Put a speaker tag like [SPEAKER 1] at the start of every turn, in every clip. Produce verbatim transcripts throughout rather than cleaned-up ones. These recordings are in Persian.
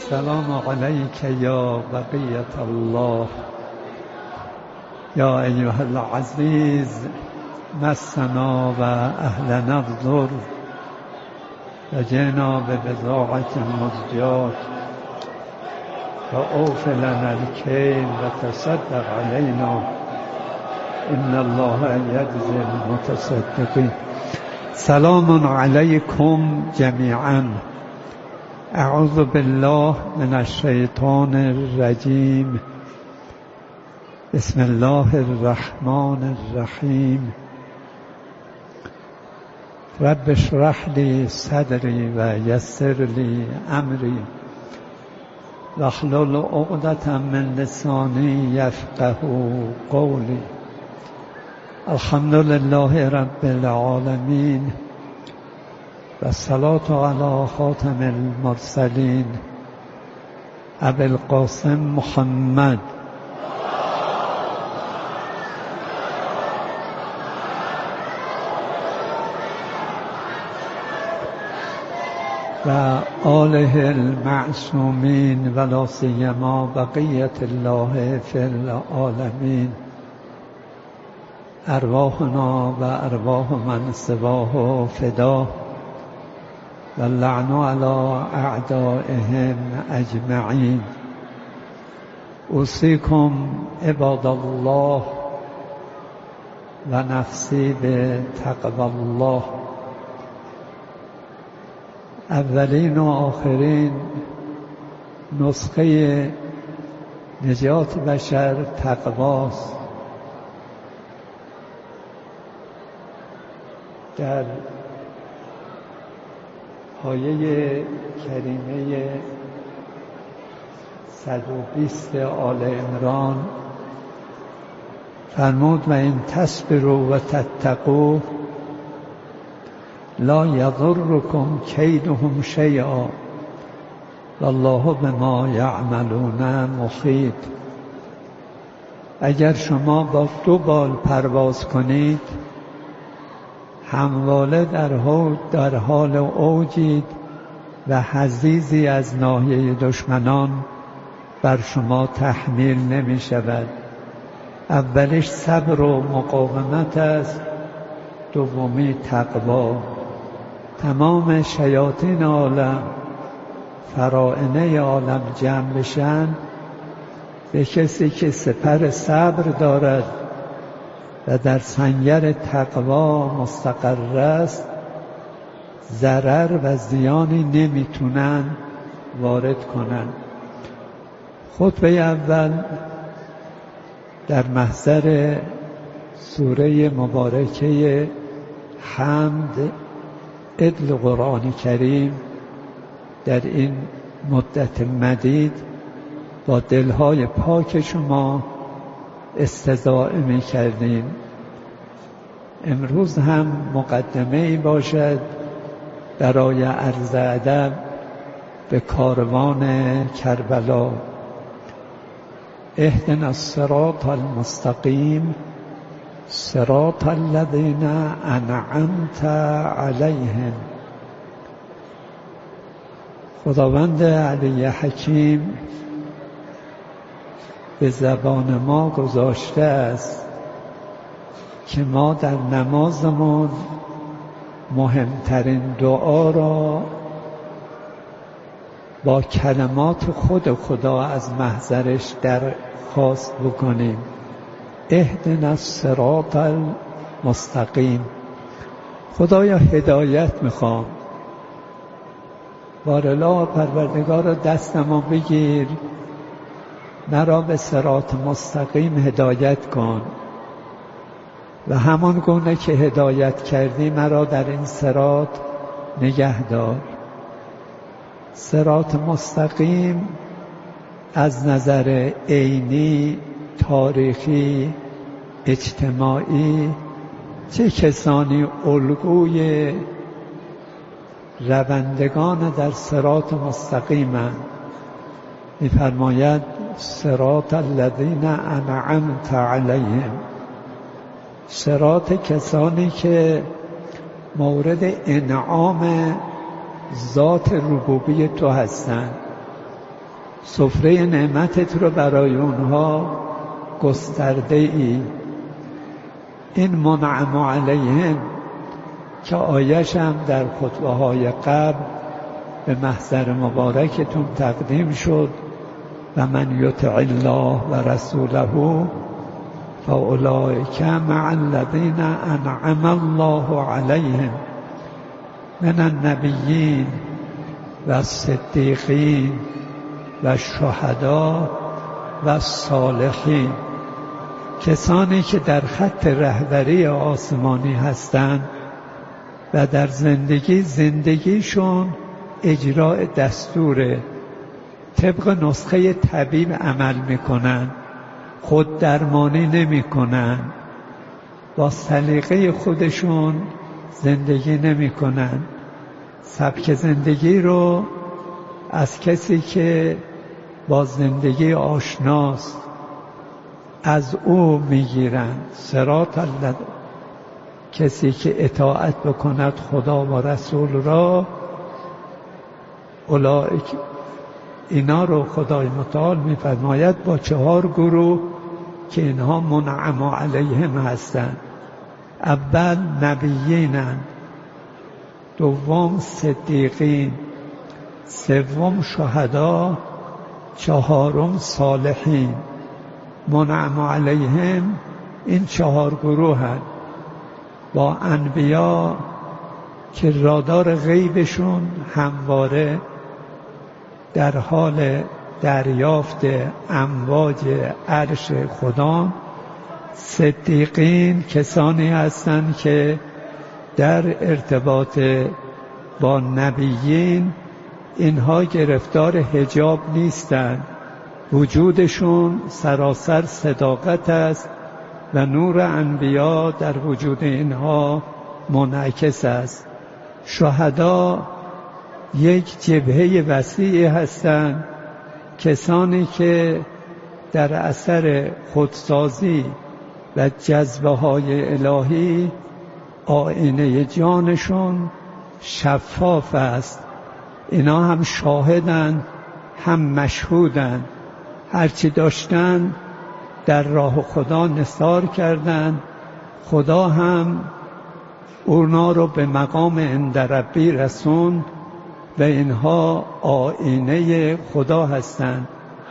[SPEAKER 1] السلام عليك يا بقية الله. يا أيها العزيز مسنا وأهلنا الضر وجئنا ببضاعة مزجاة فأوف لنا الكيل وتصدق علينا إن الله يجزي المتصدقين. سلام عليكم جميعا. أعوذ بالله من الشيطان الرجيم. بسم الله الرحمن الرحيم. رب اشرح لي صدري ويسر لي أمري واحلل عقدة من لساني يفقه قولي. الحمد لله رب العالمين والصلاة على خاتم المرسلين أبي القاسم محمد و آله المعصومين ولا سيما بقية الله في العالمين. أرواحنا و أرواح من سواه فداه واللعن على أعدائهم أجمعين. أوصيكم عباد الله و نفسی بتقوى الله. اولین و آخرین نسخه نجات بشر تقواست. در آیه کریمه صد و بیست آل عمران فرمود و این تصبروا و تتقوا لا یضرکم کیدهم شیئا والله بما یعملون محیط. اگر شما با دو بال پرواز کنید همواره در حال, در حال اوجید و حضیضی از ناحیه دشمنان بر شما تحمیل نمی شود. اولش صبر و مقاومت است، دومی تقوا. تمام شیاطین عالم فرائنه عالم جمع بشن به کسی که سپر صبر دارد و در سنگر تقوا مستقر است ضرر و زیانی نمیتونن وارد کنن. خطبه اول در محضر سوره مبارکه حمد عدل قرآن کریم در این مدت مدید با دلهای پاک شما استضاعه می کردیم. امروز هم مقدمه ای باشد برای عرض ادب به کاروان کربلا. اهدنا الصراط المستقیم صراط الذین انعمت علیهم. خداوند علی حکیم به زبان ما گذاشته است که ما در نمازمون مهمترین دعا را با کلمات خود خدا از محضرش درخواست بکنیم. اهدنا الصراط المستقیم. خدایا هدایت میخوام، بارلا پروردگار دستمو بگیر، مرا به صراط مستقیم هدایت کن و همان گونه که هدایت کردی مرا در این صراط نگه دار. صراط مستقیم از نظر عینی، تاریخی، اجتماعی چه کسانی الگوی روندگان در صراط مستقیمند؟ می‌فرماید صراط الذین انعمت علیهم. صراط کسانی که مورد انعام ذات ربوبی تو هستند. سفره نعمتت رو برای اونها گسترده ای. این منعم علیهم که آیش هم در خطبه های قبل به محضر مبارکتون تقدیم شد و من یطع الله و رسوله فاولئک مع الذین انعم الله علیهم من النبیین و الصدیقین و الشهداء و الصالحین. کسانی که در خط رهبری آسمانی هستند و در زندگی زندگیشون اجراء دستور طبق نسخه طبیب عمل میکنن، خود درمانی نمیکنن، با سلیقه خودشون زندگی نمیکنن، سبک زندگی رو از کسی که با زندگی آشناست از او میگیرن. صراط الله، کسی که اطاعت بکند خدا و رسول را، اولئک، اینا رو خدای متعال میفرماید با چهار گروه که اینها منعم علیهم هستند. اول نبیینند، دوم صدیقین، سوم شهدا، چهارم صالحین. منعم علیهم این چهار گروه هست. با انبیا که رادار غیبشون همواره در حال دریافت امواج عرش خدا. صدیقین کسانی هستند که در ارتباط با نبیین اینها گرفتار حجاب نیستند، وجودشون سراسر صداقت است و نور انبیا در وجود اینها منعکس است. شهدا یک جبهه وسیعی هستند، کسانی که در اثر خودسازی و جذبه های الهی آینه جانشون شفاف است. اینا هم شاهدند هم مشهودند، هرچی داشتند در راه خدا نثار کردند. خدا هم اونا رو به مقام عند ربی رسوند و اینها آینه خدا هستند.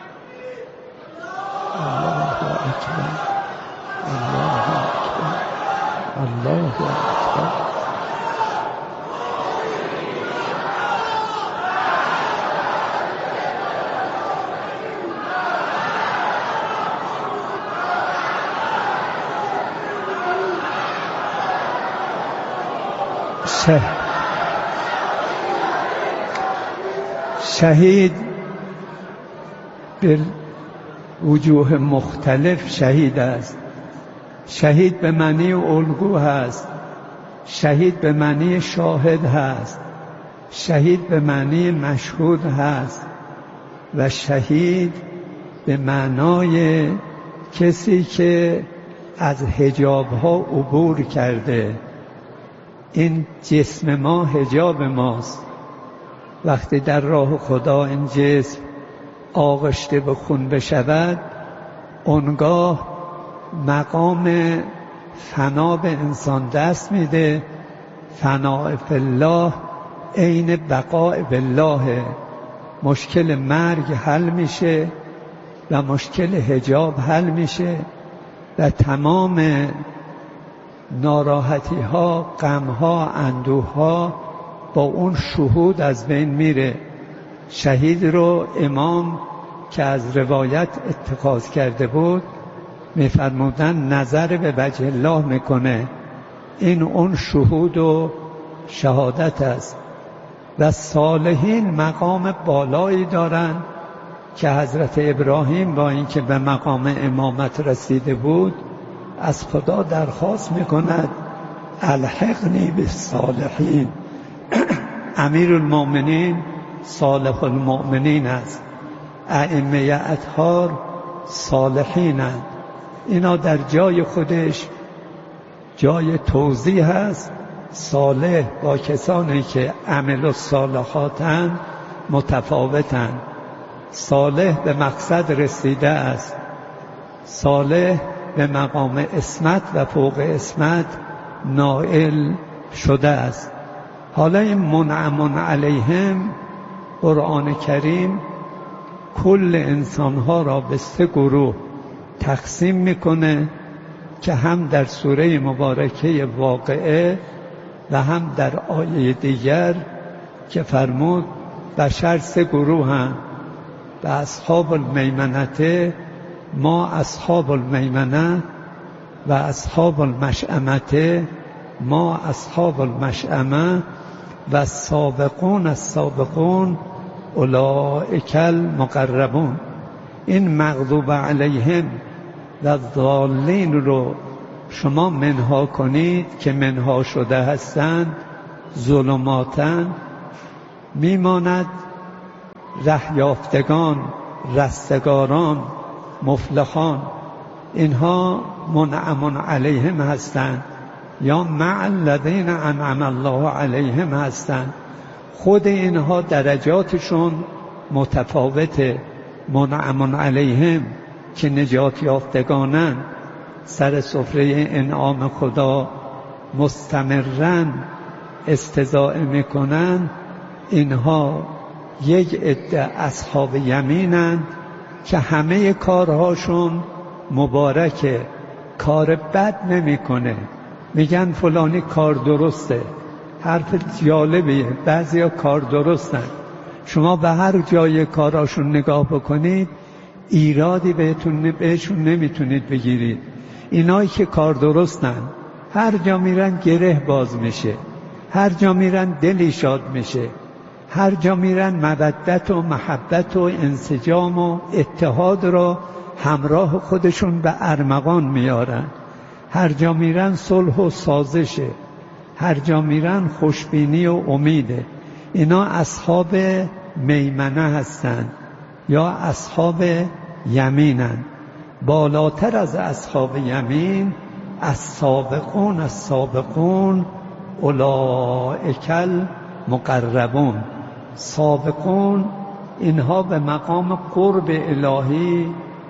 [SPEAKER 1] الله اکبر، الله اکبر، الله اکبر. شهید به وجوه مختلف شهید است. شهید به معنی الگو هست، شهید به معنی شاهد هست، شهید به معنی مشهود هست و شهید به معنای کسی که از حجاب ها عبور کرده. این جسم ما حجاب ماست. وقتی در راه خدا این جسم آغشته به خون بشود، اونگاه مقام فنا به انسان دست میده. فنا فی الله عین بقاء بالله. مشکل مرگ حل میشه و مشکل حجاب حل میشه و تمام ناراحتی ها، غم ها، اندوه ها با اون شهود از بین میره. شهید رو امام که از روایت اتخاذ کرده بود میفرمودن نظر به وجه الله میکنه. این اون شهود و شهادت است. و صالحین مقام بالایی دارن که حضرت ابراهیم با اینکه به مقام امامت رسیده بود از خدا درخواست میکند الحقنی بالصالحین. امیر المؤمنین صالح المؤمنین است، ائمه اطهار صالحینند. اینا در جای خودش جای توضیح هست. صالح با کسانی که عمل الصالحاتند متفاوتند. صالح به مقصد رسیده است، صالح به مقام عصمت و فوق عصمت نائل شده است. حالا این منعم علیهم، قرآن کریم کل انسانها را به سه گروه تقسیم میکنه که هم در سوره مبارکه واقعه و هم در آیه دیگر که فرمود بشر سه گروه هم و اصحاب المیمنه، ما اصحاب المیمنه و اصحاب المشأمه، ما اصحاب المشأمه و السابقون السابقون اولئک المقربون. این مغضوب علیهم و ضالین رو شما منها کنید که منها شده هستند، ظلماتن میماند ره یافتگان، رستگاران، مفلحان، اینها منعم علیهم هستند یا مع الذین انعم الله علیهم هستند. خود اینها درجاتشون متفاوته. منعم علیهم که نجات یافتگانن، سر سفره انعام خدا مستمرن استضاء میکنن، اینها یک عده اصحاب یمینن که همه کارهاشون مبارکه، کار بد نمیکنه. میگن فلانی کار درسته، حرف جالبیه، بعضیا کار درستن. شما به هر جای کاراشون نگاه بکنید ایرادی بهتون بهشون نمیتونید بگیرید. اینایی که کار درستن هر جا میرن گره باز میشه، هر جا میرن دلی شاد میشه، هر جا میرن مودت و محبت و انسجام و اتحاد را همراه خودشون به ارمغان میارن، هر جا میرن صلح و سازشه، هر جا میرن خوشبینی و امیده. اینا اصحاب میمنه هستند یا اصحاب یمینن. بالاتر از اصحاب یمین السابقون السابقون اولئک المقربون. سابقون اینها به مقام قرب الهی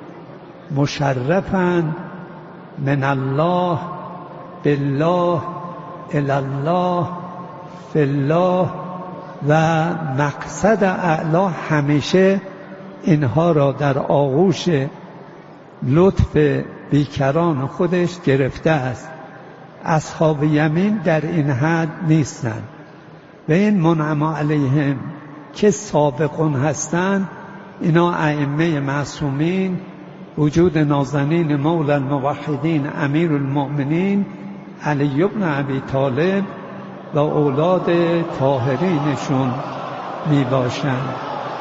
[SPEAKER 1] مشرفند، من الله بالله الی الله فی الله، و مقصد اعلا همیشه اینها را در آغوش لطف بیکران خودش گرفته است. اصحاب یمین در این حد نیستند. و این منعم علیهم که سابقون هستند، اینا ائمه معصومین، وجود نازنین مولا الموحدین امیر المؤمنین علی بن ابی طالب و اولاد طاهرینشون می باشند.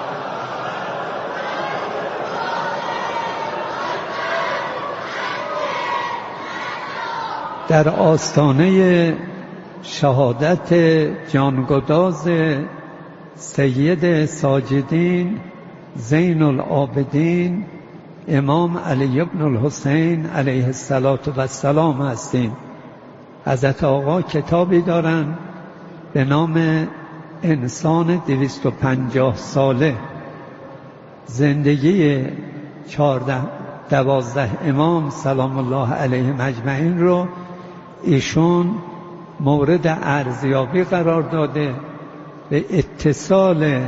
[SPEAKER 1] در آستانه شهادت جانگداز سید ساجدین زین العابدین امام علی بن الحسین علیه السلام هستیم. حضرت آقا کتابی دارن به نام انسان دویست و پنجاه ساله، زندگی چهارده دوازده امام سلام الله علیهم اجمعین رو ایشون مورد ارزیابی قرار داده، به اتصال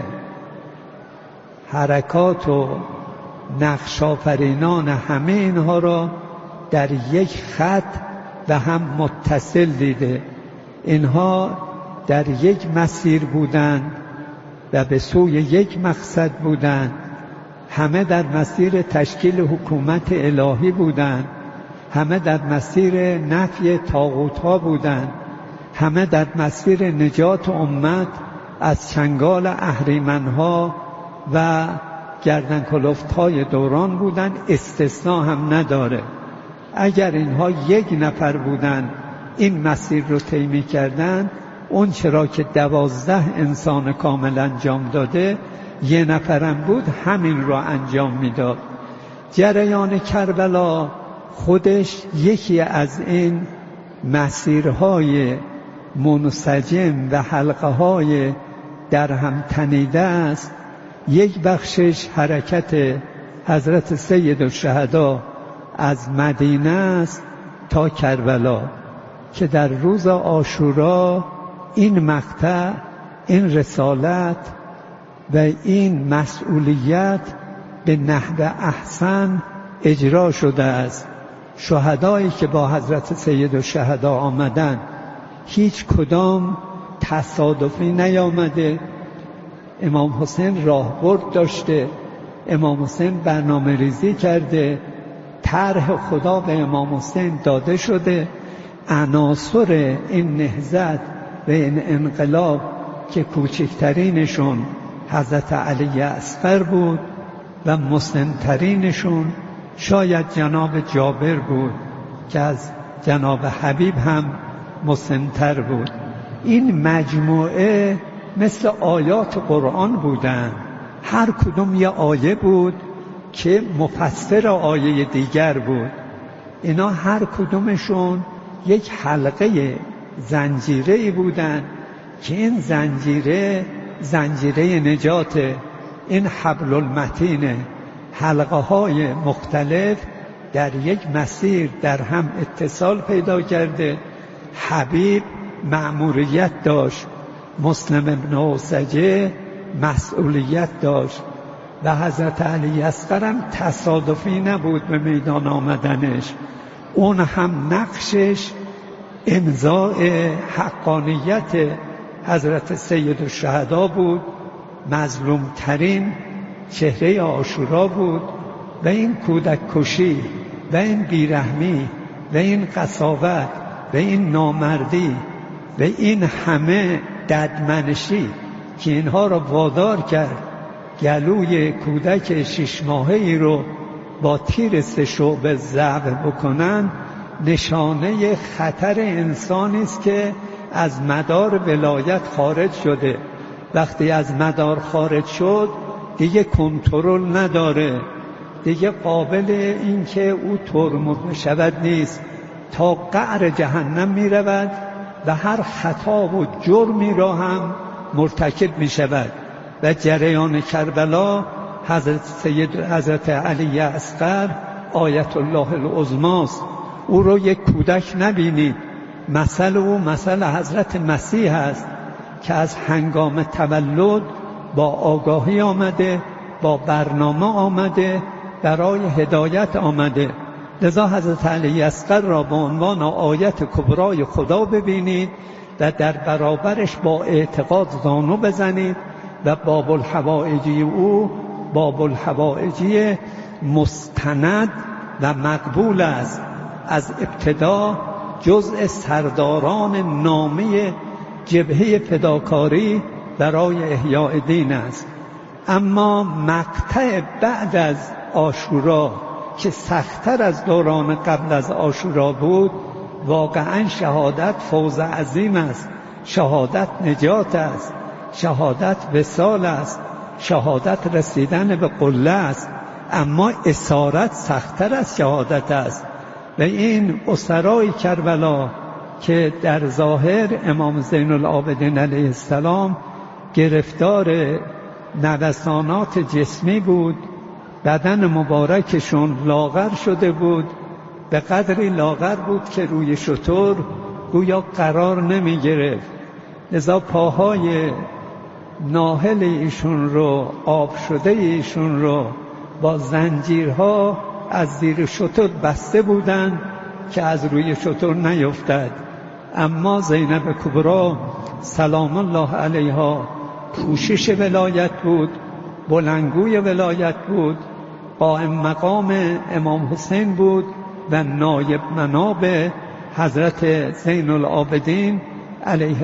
[SPEAKER 1] حرکات و نقش آفرینان همه اینها را در یک خط و هم متصل دیده. اینها در یک مسیر بودند و به سوی یک مقصد بودند، همه در مسیر تشکیل حکومت الهی بودند، همه در مسیر نفی طاغوت‌ها بودند، همه در مسیر نجات امت از چنگال اهریمن‌ها و گردنکلفت‌های دوران بودند. استثناء هم نداره. اگر اینها یک نفر بودند این مسیر رو طی می‌کردند، اون چرا که دوازده انسان کامل انجام داده، یه نفرم بود همین رو انجام میداد. جریان کربلا خودش یکی از این مسیرهای منسجم و حلقه‌های در هم تنیده است یک بخشش حرکت حضرت سید الشهدا از مدینه است تا کربلا که در روز عاشورا این مقطع، این رسالت و این مسئولیت به نحو احسن اجرا شده است. شهدایی که با حضرت سید الشهدا آمدن هیچ کدام تصادفی نیامده. امام حسین راهبرد داشته، امام حسین برنامه ریزی کرده، طرح خدا به امام حسین داده شده. عناصر این نهضت و این انقلاب که کوچکترینشون حضرت علی اصغر بود و مسن‌ترینشون شاید جناب جابر بود که از جناب حبیب هم مسن‌تر بود. این مجموعه مثل آیات قرآن بودن، هر کدوم یه آیه بود که مفسر آیه دیگر بود. اینا هر کدومشون یک حلقه زنجیره‌ای بودن که این زنجیره زنجیره نجاته، این حبل المتینه، حلقه های مختلف در یک مسیر در هم اتصال پیدا کرده. حبیب مأموریت داشت، مسلم ابن اوسجه مسئولیت داشت و حضرت علی اصغر هم تصادفی نبود به میدان آمدنش. اون هم نقشش امضاء حقانیت حضرت سید الشهدا بود، مظلوم ترین چهره عاشورا بود و این کودک کشی و این بیرحمی و این قساوت و این نامردی و این همه ددمنشی که اینها را وادار کرد گلوی کودک شش ماهه‌ای رو با تیر سه شعبه ضرب بکنن، نشانه خطر انسانی است که از مدار ولایت خارج شده. وقتی از مدار خارج شد دیگه کنترل نداره، دیگه قابل این که او ترمز بشود نیست، تا قعر جهنم می رود و هر خطا و جرمی را هم مرتکب می شود. و جریان کربلا حضرت سید حضرت علی اصغر آیت الله العظمی است. او رو یک کودک نبینید، مثل او مثل حضرت مسیح است که از هنگام تولد با آگاهی آمده، با برنامه آمده، برای هدایت آمده. لذا حضرت علی اصغر را به عنوان آیت کبرای خدا ببینید و در برابرش با اعتقاد زانو بزنید و باب الحوائجی او باب الحوائجی مستند و مقبول است. از ابتدا جزء سرداران نامی جبهه فداکاری برای احیاء دین است. اما مقطع بعد از عاشورا که سخت‌تر از دوران قبل از عاشورا بود، واقعا شهادت فوز عظیم است، شهادت نجات است، شهادت وصال است، شهادت رسیدن به قله است. اما اسارت سخت‌تر از شهادت است. و این اسرای کربلا که در ظاهر امام زین العابدین علیه السلام گرفتار نوسانات جسمی بود، بدن مبارکشون لاغر شده بود، به قدری لاغر بود که روی شتر گویا قرار نمی گرفت. لذا پاهای ناهل ایشون رو، آب شده ایشون رو با زنجیرها از زیر شتر بسته بودند که از روی شتر نیفتد. اما زینب کبری سلام الله علیها پوشش ولایت بود، بلندگوی ولایت بود، قائم مقام امام حسین بود و نایب مناب حضرت زین العابدین علیه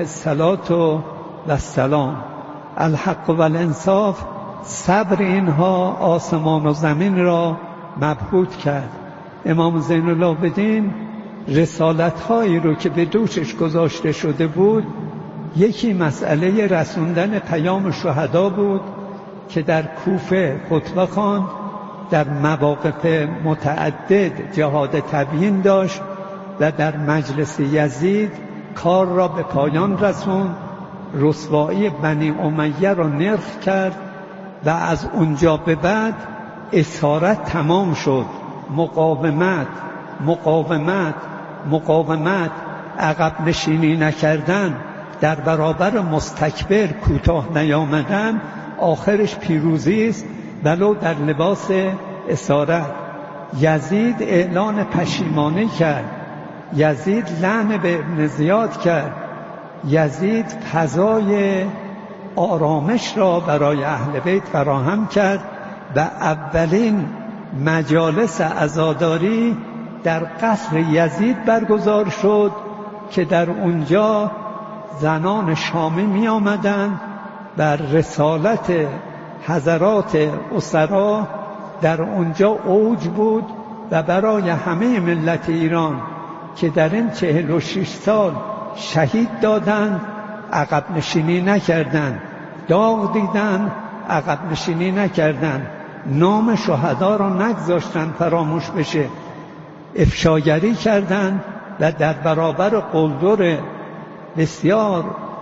[SPEAKER 1] السلام. الحق و الانصاف، صبر اینها آسمان و زمین را مبهوت کرد. امام زین العابدین رسالت‌هایی رو که به دوشش گذاشته شده بود، یکی مسئله رسوندن پیام شهدا بود که در کوفه خطبه خواند، در مواقف متعدد جهاد تبیین داشت و در مجلس یزید کار را به پایان رسوند، رسوایی بنی امیه را نرخ کرد و از اونجا به بعد اسارت تمام شد. مقاومت مقاومت مقاومت عقب نشینی نکردن، در برابر مستکبر کوتاه نیامدن، آخرش پیروزی است، ولو در لباس اسارت. یزید اعلان پشیمانی کرد، یزید لعن به ابن زیاد کرد، یزید فضای آرامش را برای اهل بیت فراهم کرد و اولین مجالس عزاداری در قصر یزید برگزار شد که در اونجا زنان شامی می آمدند. بر رسالت حضرات اسرا در اونجا اوج بود و برای همه ملت ایران که در این چهل و شش سال شهید دادند عقب نشینی نکردند، داغ دیدند عقب نشینی نکردند، نام شهدا را نگذاشتند فراموش بشه، افشاگری کردند و در برابر قلدر بسیار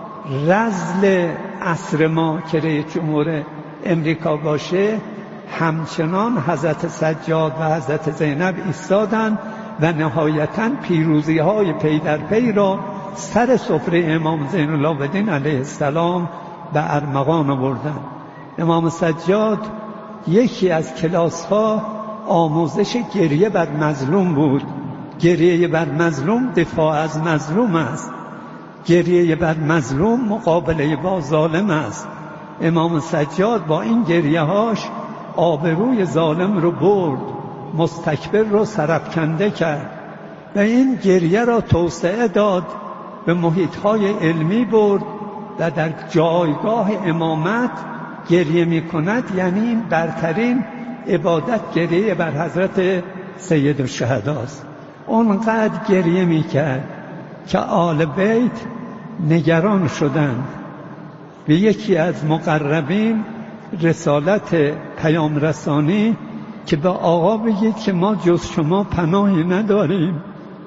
[SPEAKER 1] رذل عصر ما که رئیس جمهور امریکا باشه، همچنان حضرت سجاد و حضرت زینب ایستادند و نهایتاً پیروزی های پی در پی را سر سفره امام زین العابدین علیه السلام به ارمغان آوردند. امام سجاد یکی از کلاس ها آموزش گریه بر مظلوم بود. گریه بر مظلوم دفاع از مظلوم است، گریه بر مظلوم مقابله با ظالم است. امام سجاد با این گریه هاش آبروی ظالم رو برد، مستکبر رو سرفکنده کرد و این گریه را توسعه داد، به محیط های علمی برد و در جایگاه امامت گریه می کند. یعنی این برترین عبادت گریه بر حضرت سید الشهدا است. اونقدر گریه می کرد که آل بیت نگران شدند. به یکی از مقربین رسالت پیام رسانی که به آقا بگید که ما جز شما پناهی نداریم،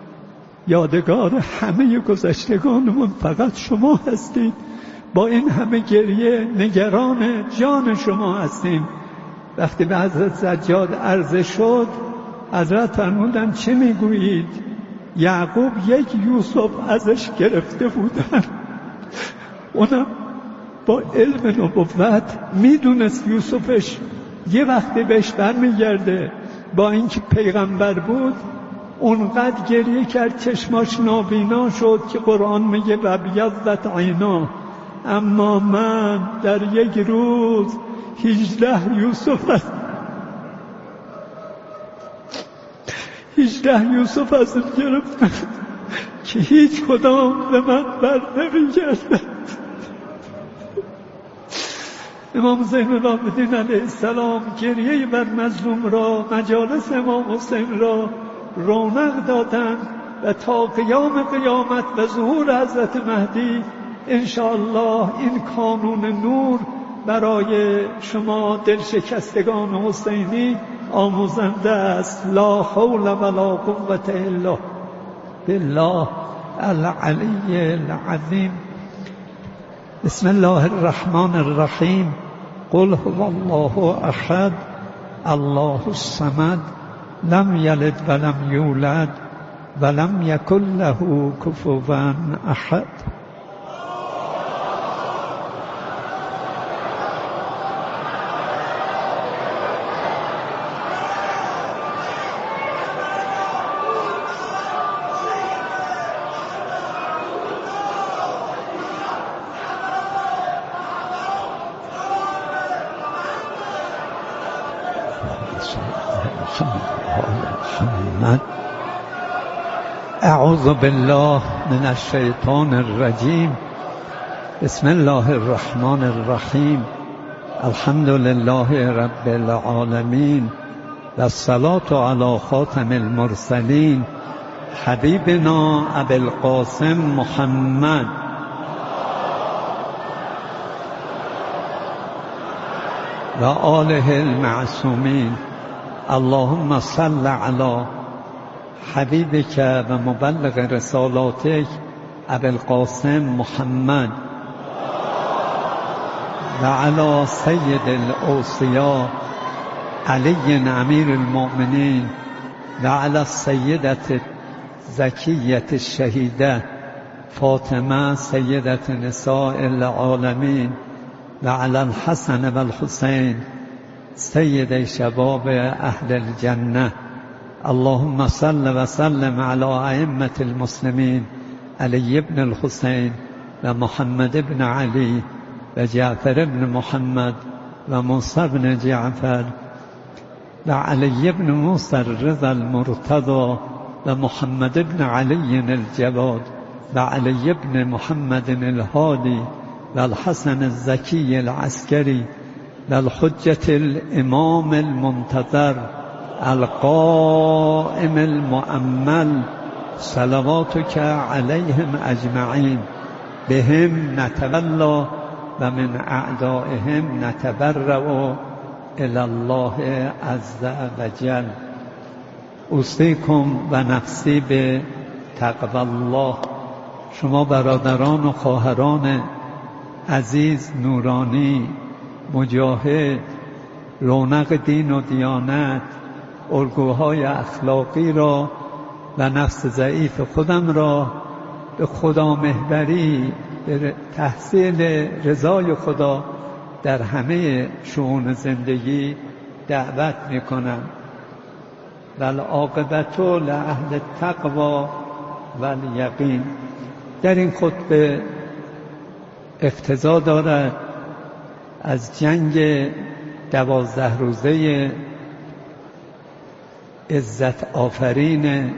[SPEAKER 1] یادگار همه گذشتگانمون فقط شما هستید، با این همه گریه نگران جان شما هستیم. وقتی به حضرت سجاد عرضه شد، حضرت فرمودند چه میگویید؟ یعقوب یک یوسف ازش گرفته بودن، اونم با علم نبوت میدونست یوسفش یه وقتی بهش برمیگرده، با اینکه پیغمبر بود اونقدر گریه کرد چشماش نابینا شد که قرآن میگه و بیضت عینا. اما من در یک روز هجده یوسف از هجده یوسف از این گرفتم که هیچ کدام به من بر نمیگرده. امام زین العابدین علیه السلام گریه بر مظلوم را، مجالس امام حسین را رونق دادند و تا قیام قیامت و ظهور حضرت مهدی انشاءالله این کانون نور برای شما دلشکستگان حسینی آموزنده است. لا حول ولا قوة الا بالله العلی العظیم. بسم الله الرحمن الرحیم. قل هو الله احد الله الصمد لم یلد ولم یولد ولم یکن له کفوا احد. اعوذ بالله من الشیطان الرجیم. بسم الله الرحمن الرحیم. الحمد لله رب العالمین و الصلاة علی خاتم المرسلین حبیبنا ابی القاسم محمد و آله المعصومین. اللهم صل علی حبیبک و مبلغ رسالاتک ابی القاسم محمد وعلى سید الاوصیاء علی امیر المؤمنین وعلى السیدة زکیة الشهیده فاطمه سیدة نساء العالمین وعلى الحسن والحسین سید شباب اهل الجنه. اللهم صل وسلم على ائمة المسلمين علي بن الحسين ومحمد بن علي وجعفر بن محمد وموسى بن جعفر وعلي بن موسى الرضا المرتضى ومحمد بن علي الجواد وعلي بن محمد الهادي والحسن الزكي العسكري والحجة الإمام المنتظر القائم المؤمل صلواتك عليهم أجمعين بهم نتولى ومن أعدائهم نتبرأ إلى الله عز وجل. اوصیکم و نفسی به تقوی الله. شما برادران و خواهران عزیز، نورانی، مجاهد، رونق دین و دیانت، الگوهای اخلاقی را و نفس ضعیف خودم را به خدا محوری، به تحصیل رضای خدا در همه شؤون زندگی دعوت میکنم. والعاقبة لأهل التقوى والیقین. در این خطبه اقتضا دارد از جنگ دوازده روزه عزت آفرین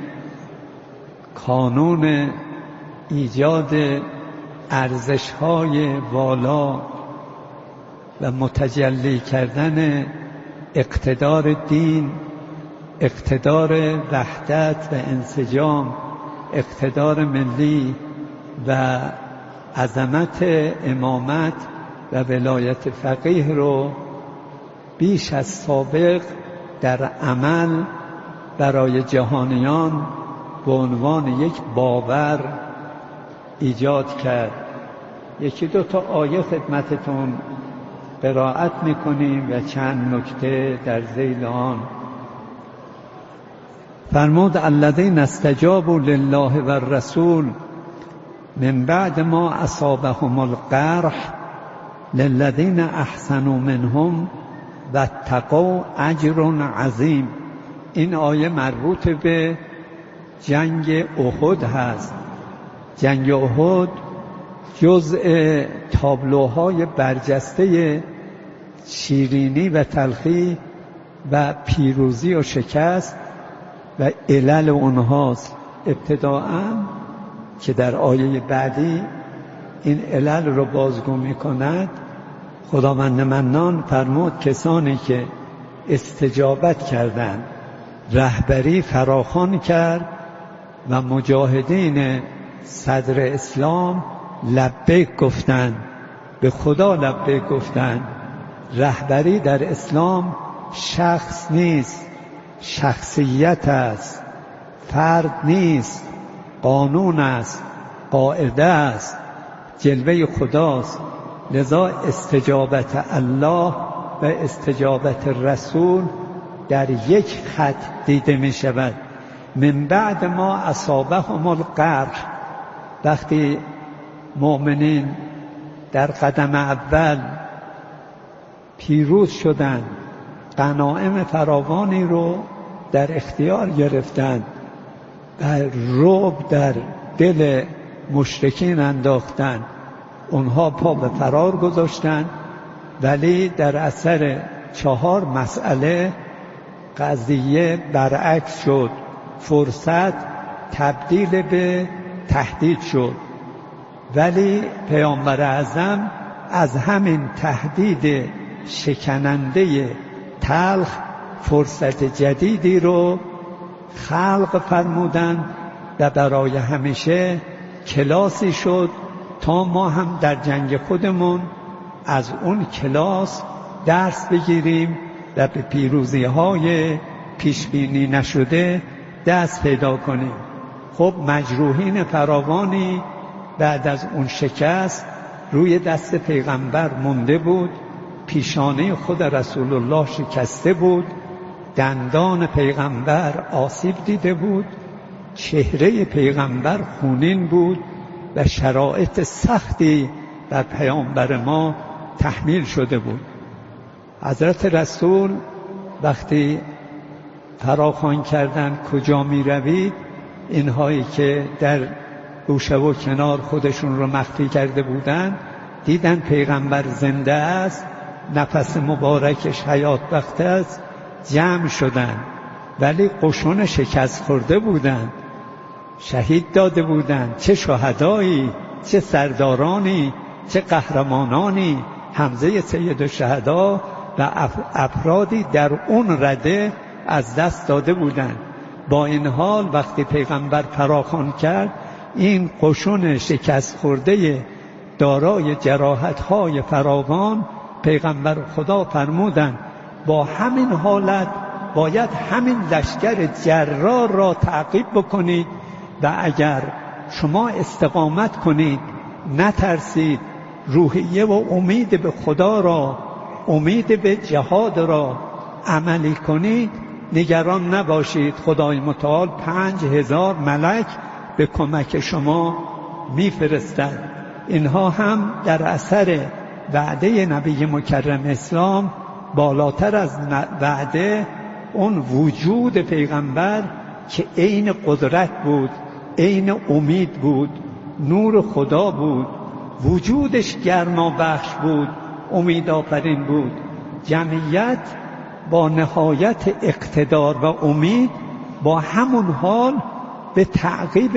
[SPEAKER 1] کانون ایجاد ارزش‌های والا و متجلی کردن اقتدار دین، اقتدار وحدت و انسجام، اقتدار ملی و عظمت امامت و ولایت فقیه رو بیش از سابق در عمل برای جهانیان به عنوان یک باور ایجاد کرد. یکی دو تا آیه خدمتتون قرائت میکنیم و چند نکته در ذیل آن. فرمود الذین استجابوا لله و الرسول من بعد ما اصابهم القرح للذین احسنوا منهم و اتقوا اجر عظیم. این آیه مربوط به جنگ احد هست. جنگ احد جزء تابلوهای برجسته شیرینی و تلخی و پیروزی و شکست و علل اونهاست. ابتداءً که در آیه بعدی این علل رو بازگو می کند، خداوند منان فرمود کسانی که استجابت کردند، رهبری فراخوان کرد و مجاهدین صدر اسلام لبیک گفتند، به خدا لبیک گفتند. رهبری در اسلام شخص نیست، شخصیت است، فرد نیست، قانون است، قاعده است، جلوه خداست. لذا استجابت الله و استجابت رسول در یک خط دیده می شود. من بعد ما اصابهم القرح، وقتی مؤمنین در قدم اول پیروز شدند، غنایم فراوانی رو در اختیار گرفتند و رعب در دل مشرکین انداختند، اونها پا به فرار گذاشتند، ولی در اثر چهار مسئله قضیه برعکس شد. فرصت تبدیل به تهدید شد، ولی پیامبر اعظم از همین تهدید شکننده تلخ فرصت جدیدی رو خلق فرمودند و برای همیشه کلاسی شد تا ما هم در جنگ خودمون از اون کلاس درس بگیریم و به پیروزی های پیشبینی نشده دست پیدا کنیم. خب مجروحین فراوانی بعد از اون شکست روی دست پیغمبر مونده بود، پیشانه خود رسول الله شکسته بود، دندان پیغمبر آسیب دیده بود، چهره پیغمبر خونین بود و شرایط سختی بر پیامبر ما تحمیل شده بود. حضرت رسول وقتی فراخوان کردند کجا می روید، اینهایی که در گوشه و کنار خودشون رو مخفی کرده بودند دیدن پیغمبر زنده است، نفس مبارکش حیات بخته است، جمع شدند، ولی قشون شکست خورده بودند، شهید داده بودند. چه شهدایی، چه سردارانی، چه قهرمانانی، حمزه سید الشهدا و افرادی در اون رده از دست داده بودند. با این حال وقتی پیغمبر فراخوان کرد، این قشون شکست خورده دارای جراحت‌های فراوان، پیغمبر خدا فرمودند با همین حالت باید همین لشکر جرار را تعقیب بکنید و اگر شما استقامت کنید، نترسید، روحیه و امید به خدا را، امید به جهاد را عملی کنید، نگران نباشید. خدای متعال پنج هزار ملک به کمک شما میفرستد. اینها هم در اثر وعده نبی مکرم اسلام بالاتر از وعده اون وجود پیغمبر که عین قدرت بود، عین امید بود، نور خدا بود، وجودش گرما بخش بود، امید آفرین بود. جمعیت با نهایت اقتدار و امید با همون حال به تعقیب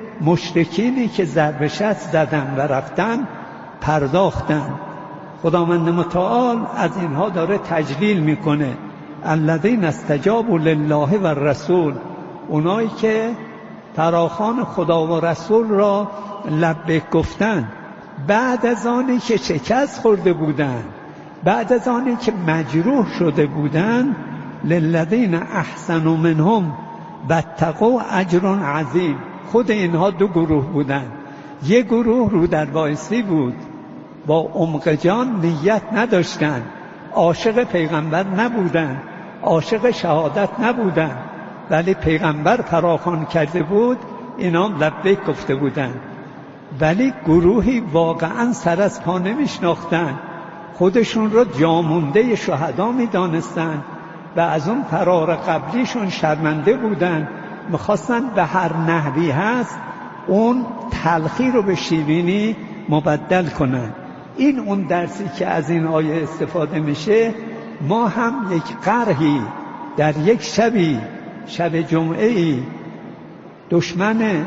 [SPEAKER 1] مشرکینی که ضرب شست زدن و رفتن پرداختن. خداوند متعال از اینها داره تجلیل میکنه. الذین استجابوا لله و الرسول، اونایی که فراخوان خدا و رسول را لبیک گفتن بعد از آنی که شکست خورده بودند، بعد از آنی که مجروح شده بودند. للذین احسنوا منهم واتقوا اجر عظیم. خود اینها دو گروه بودند. یک گروه رو در وایسی بود، با عمق جان نیت نداشتند، عاشق پیغمبر نبودند، عاشق شهادت نبودند، ولی پیغمبر فراخوان کرده بود، اینا لبیک گفته بودند. ولی گروهی واقعا سر از پا نمیشناختند، خودشون را جامونده شهدا میدانستند و از اون فرار قبلیشون شرمنده بودند، میخواستن به هر نحوی هست اون تلخی رو به شیرینی مبدل کنند. این اون درسی که از این آیه استفاده میشه. ما هم یک قرحی در یک شبی، شب جمعه‌ای، دشمن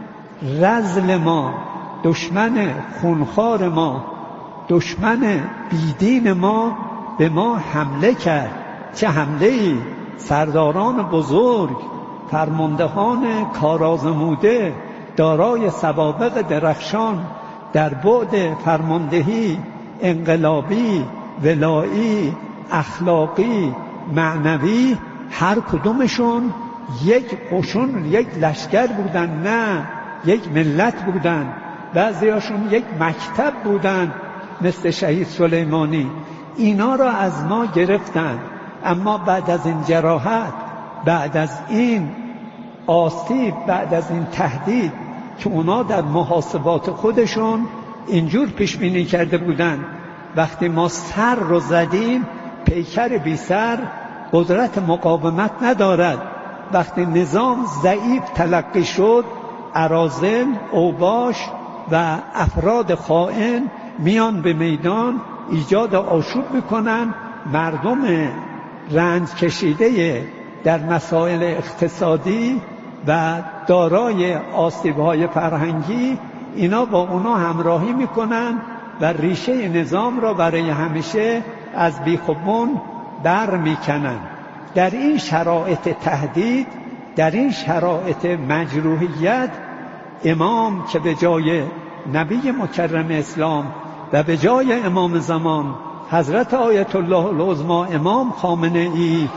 [SPEAKER 1] رذل ما، دشمن خونخوار ما، دشمن بیدین ما به ما حمله کرد. چه حمله‌ای! سرداران بزرگ، فرماندهان کارآزموده، دارای سوابق درخشان در بعد فرماندهی انقلابی، ولایی، اخلاقی، معنوی، هر کدومشون یک قشون، یک لشکر بودن، نه یک ملت بودن. بعضیاشون یک مکتب بودن مثل شهید سلیمانی. اینا را از ما گرفتن، اما بعد از این جراحت، بعد از این آسیب، بعد از این تهدید که اونا در محاسبات خودشون اینجور پیش بینی کرده بودن، وقتی ما سر رو زدیم پیکر بی سر قدرت مقاومت ندارد. وقتی نظام ضعیف تلقی شد، اراذل، اوباش و افراد خائن میان به میدان، ایجاد آشوب میکنن. مردم رنج کشیده در مسائل اقتصادی و دارای آسیب‌های فرهنگی، اینا با اونا همراهی میکنن و ریشه نظام را برای همیشه از بیخ و بن بر میکنن. در این شرایط تهدید، در این شرایط مجروحیت، امام که به جای نبی مکرم اسلام و به جای امام زمان حضرت آیت الله العظمی امام خامنه ای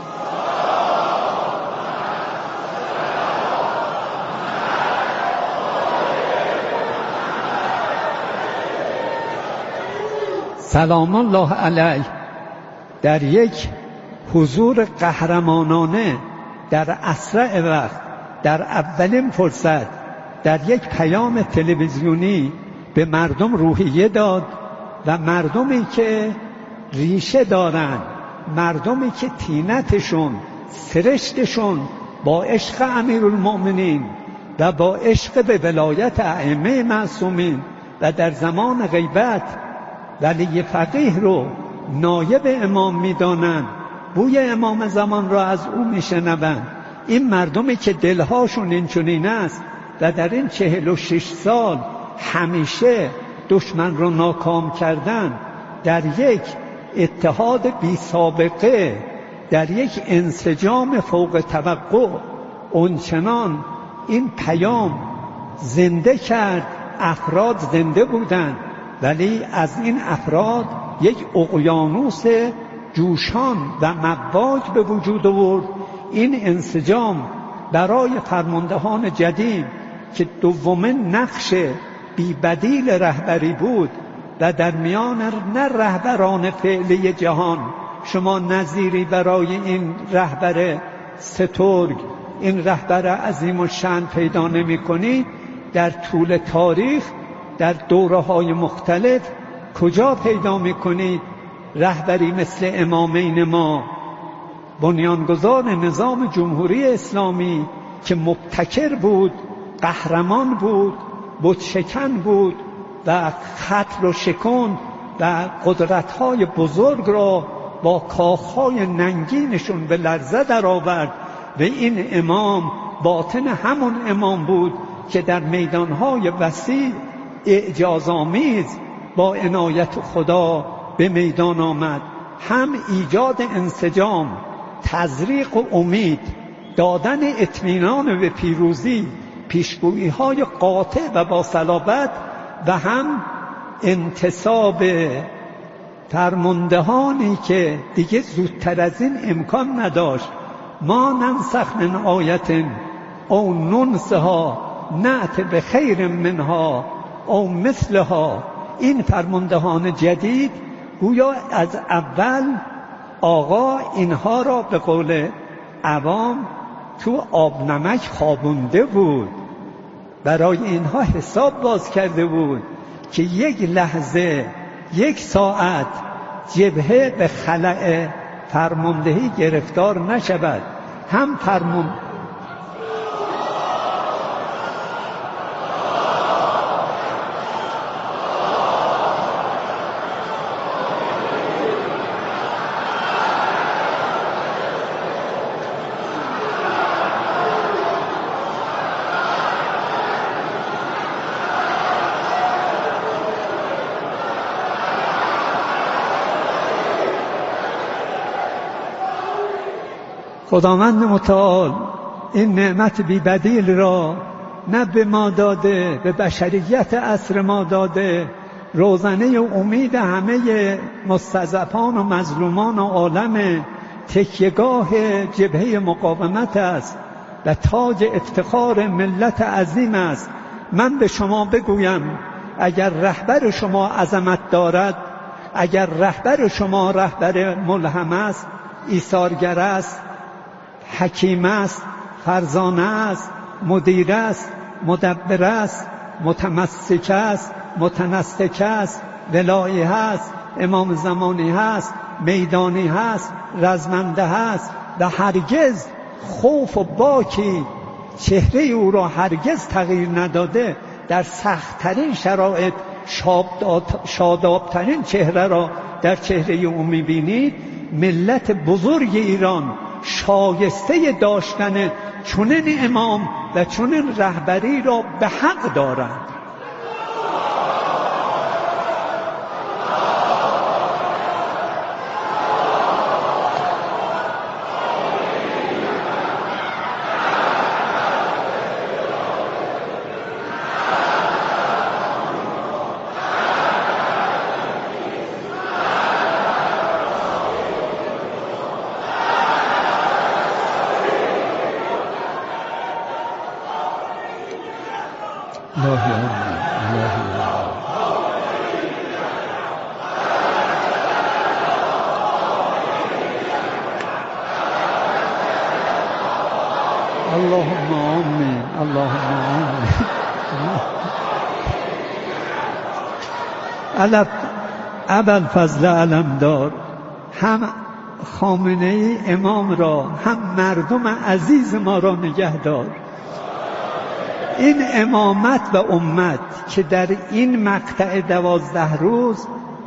[SPEAKER 1] سلام الله علیه در یک حضور قهرمانانه در اسرع وقت در اولین فرصت در یک پیام تلویزیونی به مردم روحیه داد و مردمی که ریشه دارن، مردمی که طینتشون، سرشتشون با عشق امیرالمؤمنین و با عشق به ولایت ائمه معصومین و در زمان غیبت ولی فقیه رو نایب امام میدانند، بوی امام زمان را از او میشنوند. این مردمی که دلهاشون اینچنین است و در این چهل و شش سال همیشه دشمن رو ناکام کردن، در یک اتحاد بی سابقه، در یک انسجام فوق توقع اونچنان این پیام زنده کرد. افراد زنده بودند ولی از این افراد یک اقیانوس جوشان و مواج به وجود آورد. این انسجام برای فرماندهان جدید که دومین نقش بی‌بدیل رهبری بود و در میان نه رهبران فعلی جهان شما نظیری برای این رهبر سترگ، این رهبر عظیم و شأن پیدا نمی کنید. در طول تاریخ در دوره‌های مختلف کجا پیدا می کنید رهبری مثل امامین ما، بنیانگذار نظام جمهوری اسلامی که مبتکر بود، قهرمان بود، بتشکن بود و خط رو شکند و قدرت‌های بزرگ را با کاخهای ننگینشون به لرزه در آورد. و این امام باطن همون امام بود که در میدانهای وسیع اعجازآمیز با عنایت خدا به میدان آمد. هم ایجاد انسجام، تزریق و امید، دادن اطمینان به پیروزی، پیشگویی‌های قاطع و با صلابت و هم انتصاب فرماندهانی که دیگه زودتر از این امکان نداشت. ما ننسخ من آیت او ننسها نأت بخیر منها او مثلها. این فرماندهان جدید گویا از اول آقا اینها را به قول عوام تو آب نمک خوابونده بود، برای اینها حساب باز کرده بود که یک لحظه، یک ساعت جبهه به خلأ فرماندهی گرفتار نشود. هم فرمان خداوند متعال این نعمت بی‌بدیل را نه به ما داده، به بشریت عصر ما داده. روزنه امید همه مستضعفان و مظلومان و عالم، تکیهگاه جبهه مقاومت است و تاج افتخار ملت عظیم است. من به شما بگویم اگر رهبر شما عظمت دارد، اگر رهبر شما رهبر ملهم است، ایثارگر است، حکیم است، فرزانه است، مدیر است، مدبر است، متمسک است، متنسک است، ولایی هست، امام زمانی هست، میدانی هست، رزمنده هست و هرگز خوف و باکی چهره او را هرگز تغییر نداده، در سخت‌ترین شرایط شادابترین چهره را در چهره او می‌بینید. ملت بزرگ ایران شایسته داشتن چنین امام و چنین رهبری را به حق دارند. اللهم آمین، اللهم آمین. علم ابوالفضل علمدار هم خامنه ای امام را هم مردم عزیز ما را نگه دار. این امامت و امت که در این مقطع دوازده روز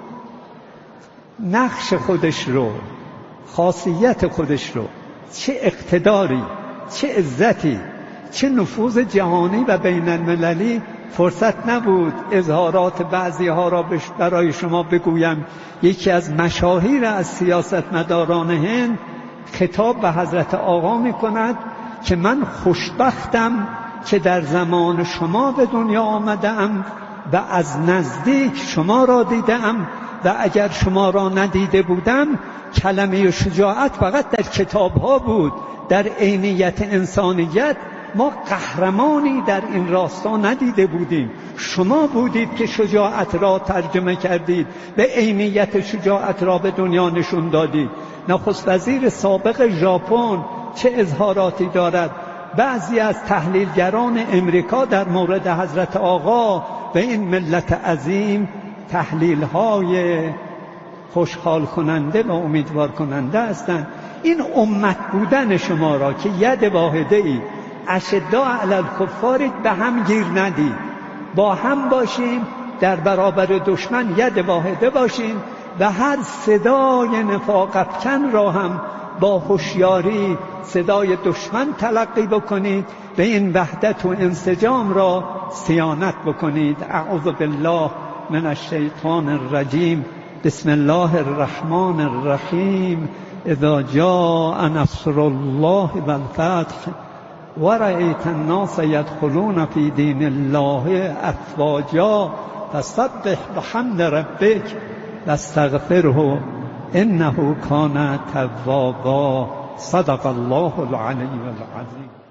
[SPEAKER 1] نقش خودش رو، خاصیت خودش رو، چه اقتداری، چه عزتی، چه نفوذ جهانی و بین المللی، فرصت نبود اظهارات بعضی ها را برای شما بگویم. یکی از مشاهیر از سیاستمداران هند خطاب به حضرت آقا می کند که من خوشبختم که در زمان شما به دنیا آمدم و از نزدیک شما را دیدم و اگر شما را ندیده بودم کلمه شجاعت فقط در کتاب ها بود. در عینیت انسانیت ما قهرمانی در این راستا ندیده بودیم. شما بودید که شجاعت را ترجمه کردید، به عینیت شجاعت را به دنیا نشون دادید. نخست وزیر سابق ژاپن چه اظهاراتی دارد. بعضی از تحلیلگران امریکا در مورد حضرت آقا و این ملت عظیم تحلیل‌های خوشحال کننده و امیدوار کننده هستند. این امت بودن شما را که ید واحده ای اشداء علی الکفار به هم گیر ندید، با هم باشیم، در برابر دشمن ید واحده باشیم و هر صدای نفاق افکن را هم با هوشیاری صدای دشمن تلقی بکنید، به این وحدت و انسجام را صیانت بکنید. اعوذ بالله من الشیطان الرجیم. بسم الله الرحمن الرحیم. اذا جاء نصر الله والفتح ورأيت الناس يدخلون في دين الله أفواجا فسبح بحمد ربك واستغفره إنه كان توابا. صدق الله العلي العظيم.